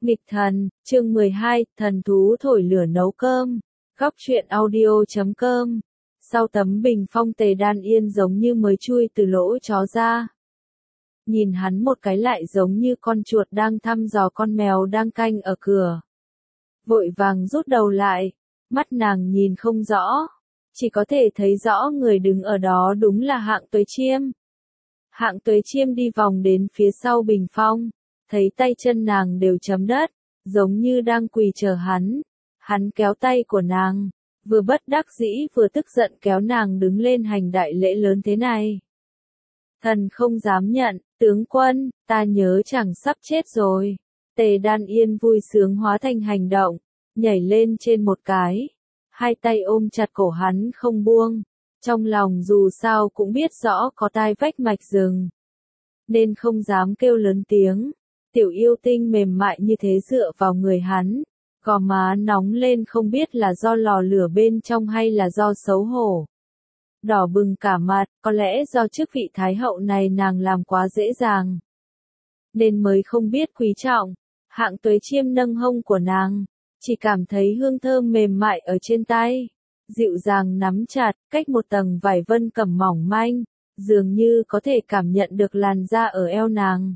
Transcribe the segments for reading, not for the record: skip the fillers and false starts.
Nghịch thần, chương 12, thần thú thổi lửa nấu cơm. Góc truyện audio.com. Sau tấm bình phong Tề Đan Yên giống như mới chui từ lỗ chó ra. Nhìn hắn một cái lại giống như con chuột đang thăm dò con mèo đang canh ở cửa. Vội vàng rút đầu lại, mắt nàng nhìn không rõ, chỉ có thể thấy rõ người đứng ở đó đúng là Hạng Tuế Chiêm. Hạng Tuế Chiêm đi vòng đến phía sau bình phong, thấy tay chân nàng đều chấm đất, giống như đang quỳ chờ hắn. Hắn kéo tay của nàng, vừa bất đắc dĩ vừa tức giận kéo nàng đứng lên hành đại lễ lớn thế này. Thần không dám nhận, tướng quân, ta nhớ chàng sắp chết rồi. Tề Đan Yên vui sướng hóa thành hành động, nhảy lên trên một cái, hai tay ôm chặt cổ hắn không buông. Trong lòng dù sao cũng biết rõ có tai vách mạch rừng, nên không dám kêu lớn tiếng. Tiểu yêu tinh mềm mại như thế dựa vào người hắn, gò má nóng lên không biết là do lò lửa bên trong hay là do xấu hổ. Đỏ bừng cả mặt, có lẽ do chức vị thái hậu này nàng làm quá dễ dàng, nên mới không biết quý trọng. Hạng Tuế Chiêm nâng hông của nàng, chỉ cảm thấy hương thơm mềm mại ở trên tay, dịu dàng nắm chặt, cách một tầng vải vân cẩm mỏng manh, dường như có thể cảm nhận được làn da ở eo nàng.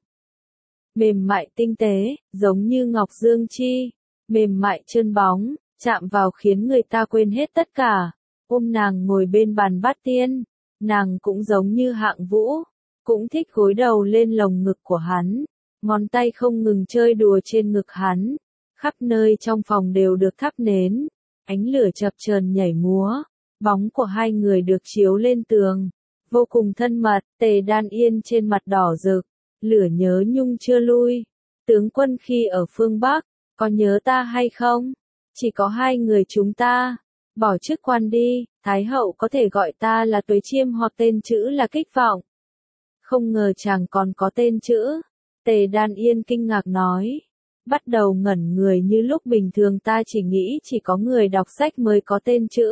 Mềm mại tinh tế, giống như ngọc dương chi, mềm mại trơn bóng, chạm vào khiến người ta quên hết tất cả. Ôm nàng ngồi bên bàn bát tiên, nàng cũng giống như Hạng Vũ, cũng thích gối đầu lên lồng ngực của hắn, ngón tay không ngừng chơi đùa trên ngực hắn. Khắp nơi trong phòng đều được thắp nến, ánh lửa chập chờn nhảy múa, bóng của hai người được chiếu lên tường, vô cùng thân mật. Tề Đan Yên trên mặt đỏ rực, lửa nhớ nhung chưa lui. Tướng quân khi ở phương Bắc, có nhớ ta hay không? Chỉ có hai người chúng ta, bỏ chức quan đi, Thái hậu có thể gọi ta là Tuế Chiêm hoặc tên chữ là Kích Vọng. Không ngờ chàng còn có tên chữ. Tề Đan Yên kinh ngạc nói, bắt đầu ngẩn người như lúc bình thường ta chỉ nghĩ chỉ có người đọc sách mới có tên chữ.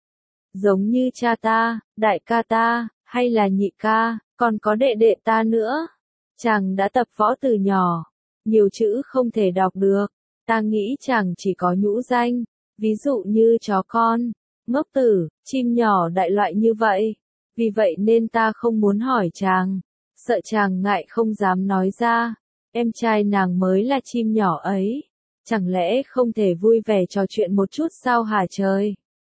Giống như cha ta, đại ca ta, hay là nhị ca, còn có đệ đệ ta nữa. Chàng đã tập võ từ nhỏ, nhiều chữ không thể đọc được, ta nghĩ chàng chỉ có nhũ danh, ví dụ như chó con, ngốc tử, chim nhỏ đại loại như vậy. Vì vậy nên ta không muốn hỏi chàng, sợ chàng ngại không dám nói ra. Em trai nàng mới là chim nhỏ ấy, chẳng lẽ không thể vui vẻ trò chuyện một chút sao hả trời?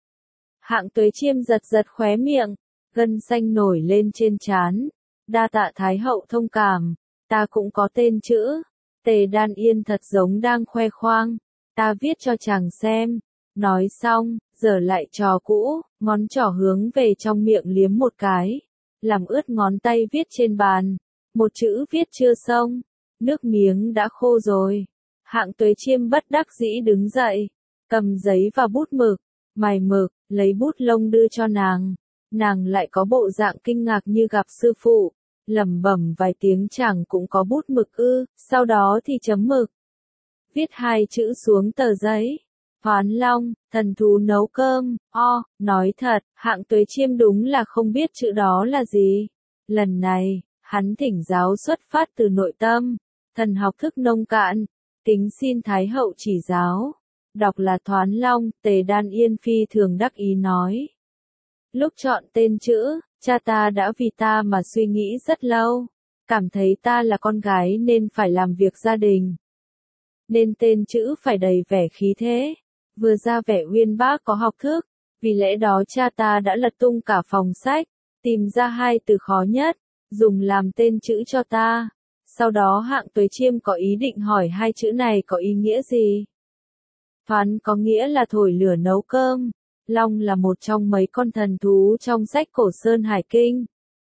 Hạng Tuế Chiêm giật giật khóe miệng, gân xanh nổi lên trên trán. Đa tạ Thái hậu thông cảm, ta cũng có tên chữ. Tề Đan Yên thật giống đang khoe khoang, ta viết cho chàng xem. Nói xong, giở lại trò cũ, ngón trỏ hướng về trong miệng liếm một cái, làm ướt ngón tay viết trên bàn. Một chữ viết chưa xong, nước miếng đã khô rồi. Hạng Tuế Chiêm bất đắc dĩ đứng dậy, cầm giấy và bút mực, mài mực, lấy bút lông đưa cho nàng. Nàng lại có bộ dạng kinh ngạc như gặp sư phụ, lẩm bẩm vài tiếng chẳng cũng có bút mực ư, sau đó thì chấm mực. Viết hai chữ xuống tờ giấy. Hoán Long, thần thú nấu cơm. Nói thật, Hạng Tuế Chiêm đúng là không biết chữ đó là gì. Lần này, hắn thỉnh giáo xuất phát từ nội tâm, thần học thức nông cạn, kính xin Thái hậu chỉ giáo. Đọc là Thoán Long. Tề Đan Yên phi thường đắc ý nói. Lúc chọn tên chữ, cha ta đã vì ta mà suy nghĩ rất lâu, cảm thấy ta là con gái nên phải làm việc gia đình, nên tên chữ phải đầy vẻ khí thế, vừa ra vẻ uyên bác có học thức. Vì lẽ đó cha ta đã lật tung cả phòng sách, tìm ra hai từ khó nhất, dùng làm tên chữ cho ta. Sau đó Hạng Tuế Chiêm có ý định hỏi hai chữ này có ý nghĩa gì. Thoán có nghĩa là thổi lửa nấu cơm. Long là một trong mấy con thần thú trong sách cổ Sơn Hải Kinh.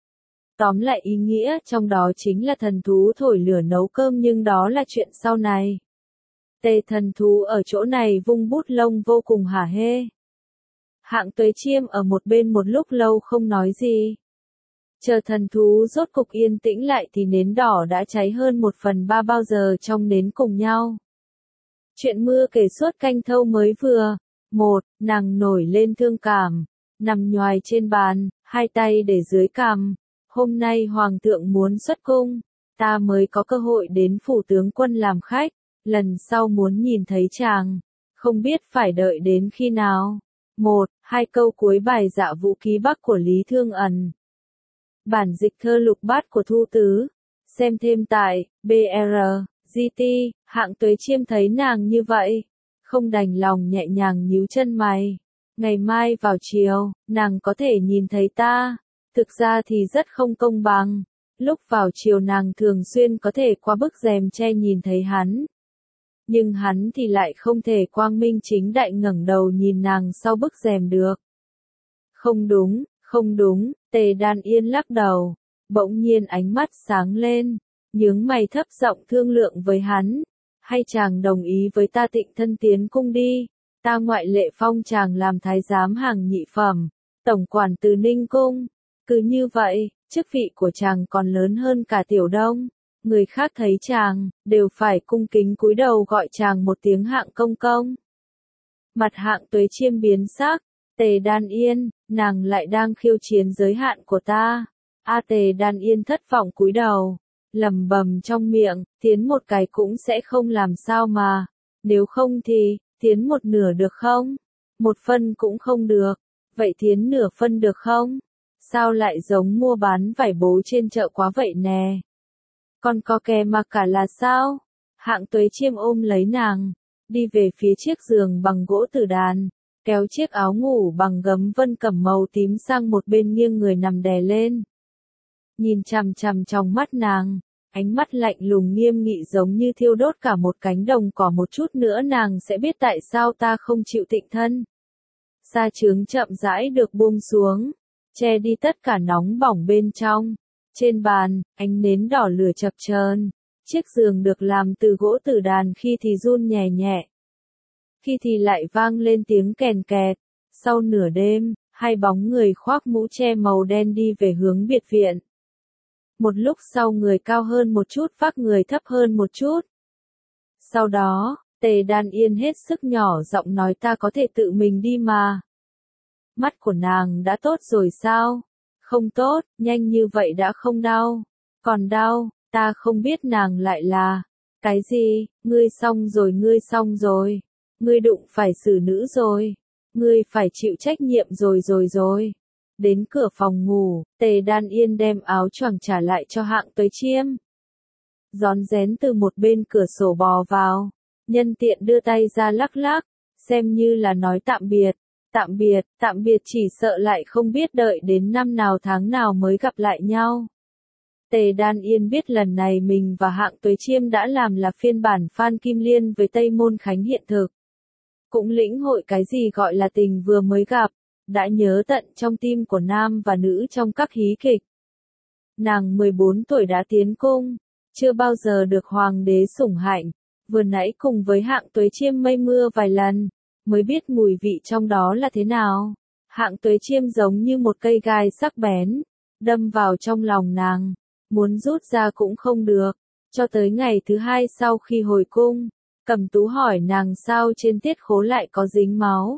Tóm lại ý nghĩa trong đó chính là thần thú thổi lửa nấu cơm, nhưng đó là chuyện sau này. Tề thần thú ở chỗ này vung bút lông vô cùng hả hê. Hạng Tuế Chiêm ở một bên một lúc lâu không nói gì. Chờ thần thú rốt cục yên tĩnh lại thì nến đỏ đã cháy hơn 1/3 bao giờ trong nến cùng nhau. Chuyện mưa kể suốt canh thâu mới vừa. Nàng nổi lên thương cảm, nằm nhoài trên bàn, hai tay để dưới cằm. Hôm nay hoàng thượng muốn xuất cung, ta mới có cơ hội đến phủ tướng quân làm khách. lần sau muốn nhìn thấy chàng, không biết phải đợi đến khi nào. 1-2 câu cuối bài Dạ Vũ Ký Bắc của Lý Thương Ẩn. Bản dịch thơ lục bát của Thu Tứ. Xem thêm tại BR, GT, Hạng Tuế Chiêm thấy nàng như vậy, không đành lòng nhẹ nhàng nhíu chân mày. Ngày mai vào chiều, nàng có thể nhìn thấy ta. Thực ra thì rất không công bằng. Lúc vào chiều nàng thường xuyên có thể qua bức rèm che nhìn thấy hắn. Nhưng hắn thì lại không thể quang minh chính đại ngẩng đầu nhìn nàng sau bức rèm được. Không đúng, không đúng, Tề Đan Yên lắc đầu. Bỗng nhiên ánh mắt sáng lên, nhướng mày thấp giọng thương lượng với hắn. Hay chàng đồng ý với ta tịnh thân tiến cung đi, ta ngoại lệ phong chàng làm thái giám hàng nhị phẩm, tổng quản từ Ninh Cung. Cứ như vậy, chức vị của chàng còn lớn hơn cả Tiểu Đông. Người khác thấy chàng, đều phải cung kính cúi đầu gọi chàng một tiếng Hạng công công. Mặt Hạng Tuế Chiêm biến sắc. Tề Đan Yên, nàng lại đang khiêu chiến giới hạn của ta. Tề Đan Yên thất vọng cúi đầu, lẩm bẩm trong miệng, tiến một cái cũng sẽ không làm sao mà. Nếu không thì, tiến một nửa được không? Một phân cũng không được. Vậy tiến nửa phân được không? Sao lại giống mua bán vải bố trên chợ quá vậy nè? Còn có kè mà cả là sao? Hạng Tuế Chiêm ôm lấy nàng, đi về phía chiếc giường bằng gỗ tử đàn, kéo chiếc áo ngủ bằng gấm vân cẩm màu tím sang một bên nghiêng người nằm đè lên. Nhìn chằm chằm trong mắt nàng, ánh mắt lạnh lùng nghiêm nghị giống như thiêu đốt cả một cánh đồng cỏ, một chút nữa nàng sẽ biết tại sao ta không chịu tịnh thân. Sa chướng chậm rãi được buông xuống, che đi tất cả nóng bỏng bên trong. Trên bàn, ánh nến đỏ lửa chập chờn. Chiếc giường được làm từ gỗ tử đàn khi thì run nhẹ nhẹ, khi thì lại vang lên tiếng kèn kẹt. Sau nửa đêm, hai bóng người khoác mũ che màu đen đi về hướng biệt viện. Một lúc sau người cao hơn một chút vác người thấp hơn một chút. Sau đó, Tề Đan Yên hết sức nhỏ giọng nói ta có thể tự mình đi mà. Mắt của nàng đã tốt rồi sao? Không tốt, nhanh như vậy đã không đau. Còn đau, ta không biết nàng lại là. Cái gì, ngươi xong rồi ngươi xong rồi. Ngươi đụng phải xử nữ rồi. Ngươi phải chịu trách nhiệm rồi. Đến cửa phòng ngủ, Tề Đan Yên đem áo choàng trả lại cho Hạng Tuế Chiêm. Rón rén từ một bên cửa sổ bò vào, nhân tiện đưa tay ra lắc lắc, xem như là nói tạm biệt. Tạm biệt chỉ sợ lại không biết đợi đến năm nào tháng nào mới gặp lại nhau. Tề Đan Yên biết lần này mình và Hạng Tuế Chiêm đã làm là phiên bản Phan Kim Liên với Tây Môn Khánh hiện thực. Cũng lĩnh hội cái gì gọi là tình vừa mới gặp, đã nhớ tận trong tim của nam và nữ trong các hí kịch. Nàng 14 tuổi đã tiến cung, chưa bao giờ được hoàng đế sủng hạnh, vừa nãy cùng với Hạng Tuế Chiêm mây mưa vài lần, mới biết mùi vị trong đó là thế nào. Hạng Tuế Chiêm giống như một cây gai sắc bén, đâm vào trong lòng nàng, muốn rút ra cũng không được. Cho tới ngày thứ hai sau khi hồi cung, Cẩm Tú hỏi nàng sao trên tiết khố lại có dính máu.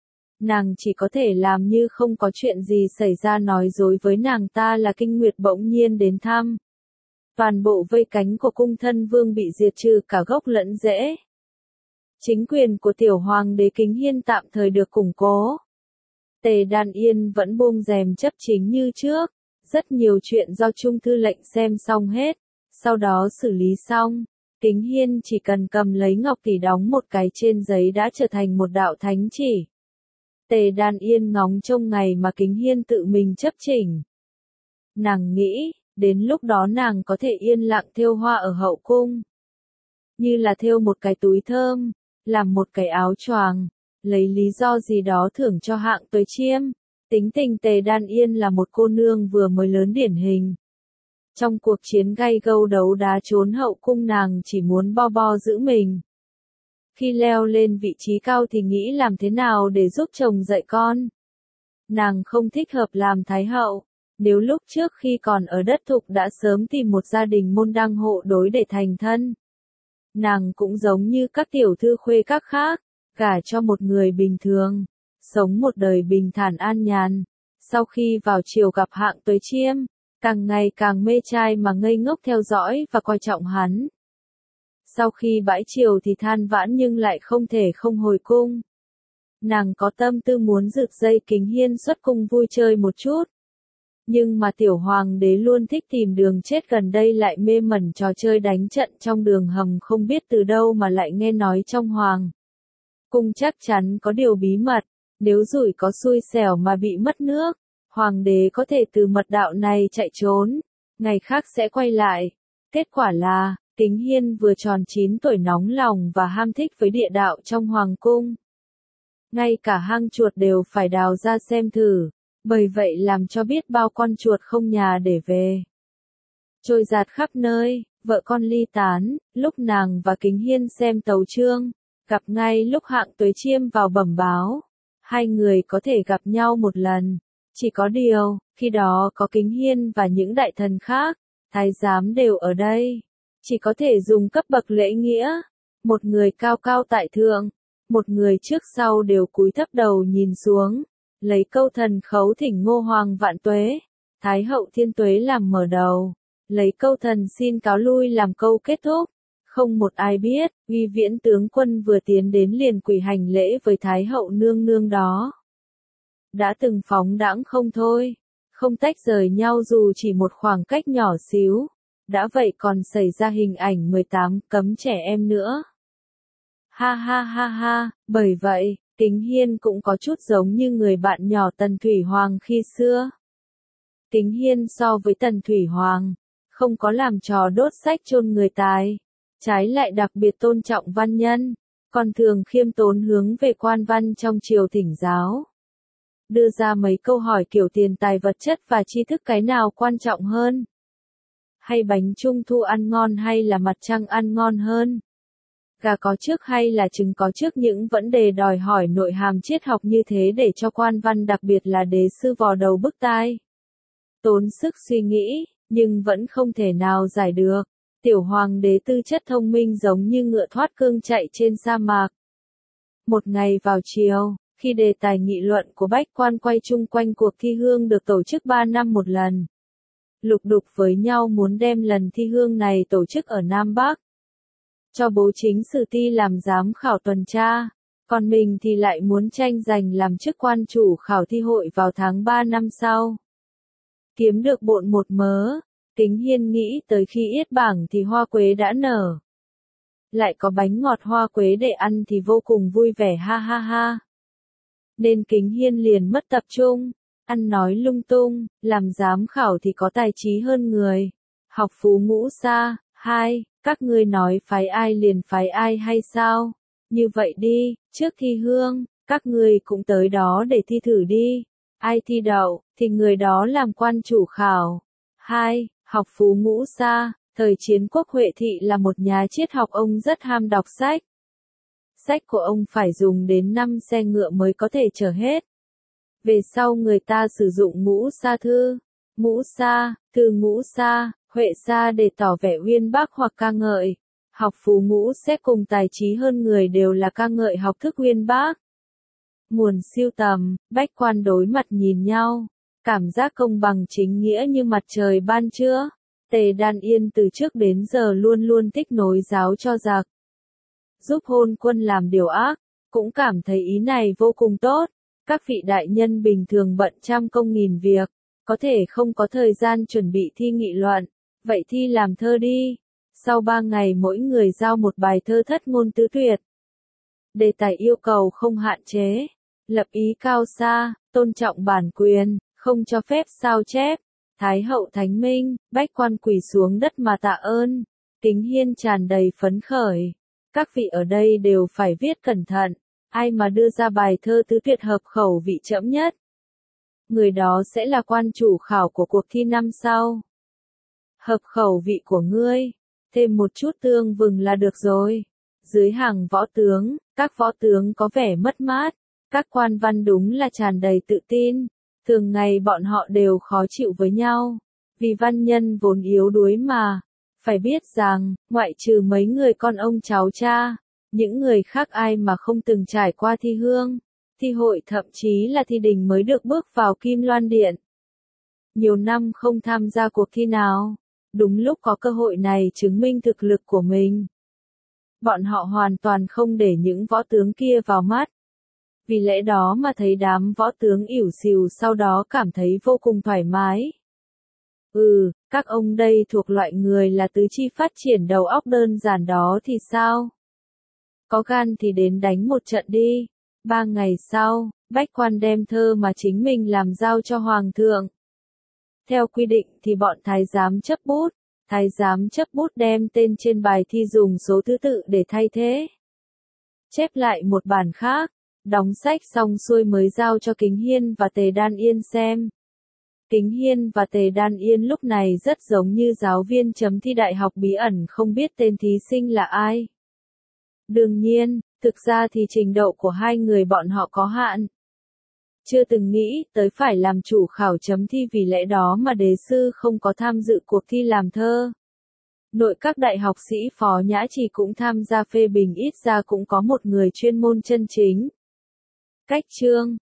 Nàng chỉ có thể làm như không có chuyện gì xảy ra, nói dối với nàng ta là Kinh Nguyệt bỗng nhiên đến thăm. Toàn bộ vây cánh của cung thân vương bị diệt trừ cả gốc lẫn rễ. Chính quyền của tiểu hoàng đế Kính Hiên tạm thời được củng cố. Tề Đan Yên vẫn buông rèm chấp chính như trước, rất nhiều chuyện do Trung thư lệnh xem xong hết, sau đó xử lý xong, Kính Hiên chỉ cần cầm lấy ngọc tỷ đóng một cái trên giấy đã trở thành một đạo thánh chỉ. Tề Đan Yên ngóng trông ngày mà Kính Hiên tự mình chấp chỉnh. Nàng nghĩ, đến lúc đó nàng có thể yên lặng thêu hoa ở hậu cung. Như là thêu một cái túi thơm, làm một cái áo choàng, lấy lý do gì đó thưởng cho Hạng Tuế Chiêm. Tính tình Tề Đan Yên là một cô nương vừa mới lớn điển hình. Trong cuộc chiến gay gâu đấu đá trốn hậu cung nàng chỉ muốn bo giữ mình. Khi leo lên vị trí cao thì nghĩ làm thế nào để giúp chồng dạy con. Nàng không thích hợp làm thái hậu. Nếu lúc trước khi còn ở đất thục đã sớm tìm một gia đình môn đăng hộ đối để thành thân. Nàng cũng giống như các tiểu thư khuê các khác, gả cho một người bình thường, sống một đời bình thản an nhàn. Sau khi vào triều gặp Hạng Tuế Chiêm, càng ngày càng mê trai mà ngây ngốc theo dõi và coi trọng hắn. Sau khi bãi triều thì than vãn nhưng lại không thể không hồi cung. Nàng có tâm tư muốn rước dây Kính Hiên xuất cung vui chơi một chút. Nhưng mà tiểu hoàng đế luôn thích tìm đường chết, gần đây lại mê mẩn trò chơi đánh trận trong đường hầm, không biết từ đâu mà lại nghe nói trong hoàng cung chắc chắn có điều bí mật, nếu rủi có xui xẻo mà bị mất nước, hoàng đế có thể từ mật đạo này chạy trốn, ngày khác sẽ quay lại. Kết quả là, Kính Hiên vừa tròn 9 tuổi nóng lòng và ham thích với địa đạo trong hoàng cung. Ngay cả hang chuột đều phải đào ra xem thử, bởi vậy làm cho biết bao con chuột không nhà để về. Trôi dạt khắp nơi, vợ con ly tán, lúc nàng và Kính Hiên xem tấu chương, gặp ngay lúc Hạng Tuế Chiêm vào bẩm báo. Hai người có thể gặp nhau một lần, chỉ có điều, khi đó có Kính Hiên và những đại thần khác, thái giám đều ở đây. Chỉ có thể dùng cấp bậc lễ nghĩa, một người cao cao tại thượng, một người trước sau đều cúi thấp đầu nhìn xuống, lấy câu thần khấu thỉnh Ngô Hoàng vạn tuế, Thái hậu thiên tuế làm mở đầu, lấy câu thần xin cáo lui làm câu kết thúc. Không một ai biết, Uy Viễn tướng quân vừa tiến đến liền quỳ hành lễ với Thái hậu nương nương đó. Đã từng phóng đãng không thôi, không tách rời nhau dù chỉ một khoảng cách nhỏ xíu. Đã vậy còn xảy ra hình ảnh 18 cấm trẻ em nữa. Ha ha ha ha, bởi vậy, Kính Hiên cũng có chút giống như người bạn nhỏ Tần Thủy Hoàng khi xưa. Kính Hiên so với Tần Thủy Hoàng, không có làm trò đốt sách chôn người tài, trái lại đặc biệt tôn trọng văn nhân, còn thường khiêm tốn hướng về quan văn trong triều thỉnh giáo. Đưa ra mấy câu hỏi kiểu tiền tài vật chất và tri thức cái nào quan trọng hơn? Hay bánh trung thu ăn ngon hay là mặt trăng ăn ngon hơn? Gà có trước hay là trứng có trước? Những vấn đề đòi hỏi nội hàm triết học như thế để cho quan văn đặc biệt là đế sư vò đầu bứt tai. Tốn sức suy nghĩ, nhưng vẫn không thể nào giải được. Tiểu hoàng đế tư chất thông minh giống như ngựa thoát cương chạy trên sa mạc. Một ngày vào chiều, khi đề tài nghị luận của bách quan quay chung quanh cuộc thi hương được tổ chức 3 năm một lần. Lục đục với nhau muốn đem lần thi hương này tổ chức ở Nam Bắc. Cho bố chính sử ti làm giám khảo tuần tra, còn mình thì lại muốn tranh giành làm chức quan chủ khảo thi hội vào tháng 3 năm sau. Kiếm được bộn một mớ, Kính Hiên nghĩ tới khi yết bảng thì hoa quế đã nở. Lại có bánh ngọt hoa quế để ăn thì vô cùng vui vẻ, ha ha ha. Nên Kính Hiên liền mất tập trung, ăn nói lung tung, làm giám khảo thì có tài trí hơn người. Học phú ngũ xa, hai, các ngươi nói phái ai liền phái ai hay sao? Như vậy đi, trước thi hương, các ngươi cũng tới đó để thi thử đi. Ai thi đậu, thì người đó làm quan chủ khảo. Hai, học phú ngũ xa, thời chiến quốc Huệ Thị là một nhà triết học, ông rất ham đọc sách. Sách của ông phải dùng đến 5 xe ngựa mới có thể chở hết. Về sau người ta sử dụng ngũ sa thư, ngũ sa, thư ngũ sa, Huệ sa để tỏ vẻ uyên bác hoặc ca ngợi. Học phú ngũ sẽ cùng tài trí hơn người đều là ca ngợi học thức uyên bác. Nguồn siêu tầm, bách quan đối mặt nhìn nhau, cảm giác công bằng chính nghĩa như mặt trời ban trưa. Tề Đan Yên từ trước đến giờ luôn luôn thích nối giáo cho giặc, giúp hôn quân làm điều ác, cũng cảm thấy ý này vô cùng tốt. Các vị đại nhân bình thường bận trăm công nghìn việc, có thể không có thời gian chuẩn bị thi nghị luận, vậy thi làm thơ đi. Sau 3 ngày mỗi người giao một bài thơ thất ngôn tứ tuyệt. Đề tài yêu cầu không hạn chế, lập ý cao xa, tôn trọng bản quyền, không cho phép sao chép. Thái hậu thánh minh, bách quan quỳ xuống đất mà tạ ơn. Kính Hiên tràn đầy phấn khởi. Các vị ở đây đều phải viết cẩn thận, ai mà đưa ra bài thơ tứ tuyệt hợp khẩu vị trẫm nhất, người đó sẽ là quan chủ khảo của cuộc thi năm sau. Hợp khẩu vị của ngươi, thêm một chút tương vừng là được rồi. Dưới hàng võ tướng, các võ tướng có vẻ mất mát, các quan văn đúng là tràn đầy tự tin. Thường ngày bọn họ đều khó chịu với nhau, vì văn nhân vốn yếu đuối mà. Phải biết rằng, ngoại trừ mấy người con ông cháu cha, những người khác ai mà không từng trải qua thi hương, thi hội thậm chí là thi đình mới được bước vào Kim Loan Điện. Nhiều năm không tham gia cuộc thi nào, đúng lúc có cơ hội này chứng minh thực lực của mình. bọn họ hoàn toàn không để những võ tướng kia vào mắt. Vì lẽ đó mà thấy đám võ tướng ỉu xìu sau đó cảm thấy vô cùng thoải mái. Các ông đây thuộc loại người là tứ chi phát triển đầu óc đơn giản đó thì sao? Có gan thì đến đánh một trận đi. 3 ngày sau, Bách Quan đem thơ mà chính mình làm giao cho Hoàng thượng. Theo quy định thì bọn thái giám chấp bút đem tên trên bài thi dùng số thứ tự để thay thế. Chép lại một bản khác, đóng sách xong xuôi mới giao cho Kính Hiên và Tề Đan Yên xem. Kính Hiên và Tề Đan Yên lúc này rất giống như giáo viên chấm thi đại học bí ẩn không biết tên thí sinh là ai. Đương nhiên, thực ra thì trình độ của hai người bọn họ có hạn. Chưa từng nghĩ tới phải làm chủ khảo chấm thi, vì lẽ đó mà đề sư không có tham dự cuộc thi làm thơ. Nội các đại học sĩ Phó Nhã Trì cũng tham gia phê bình, ít ra cũng có một người chuyên môn chân chính. Cách chương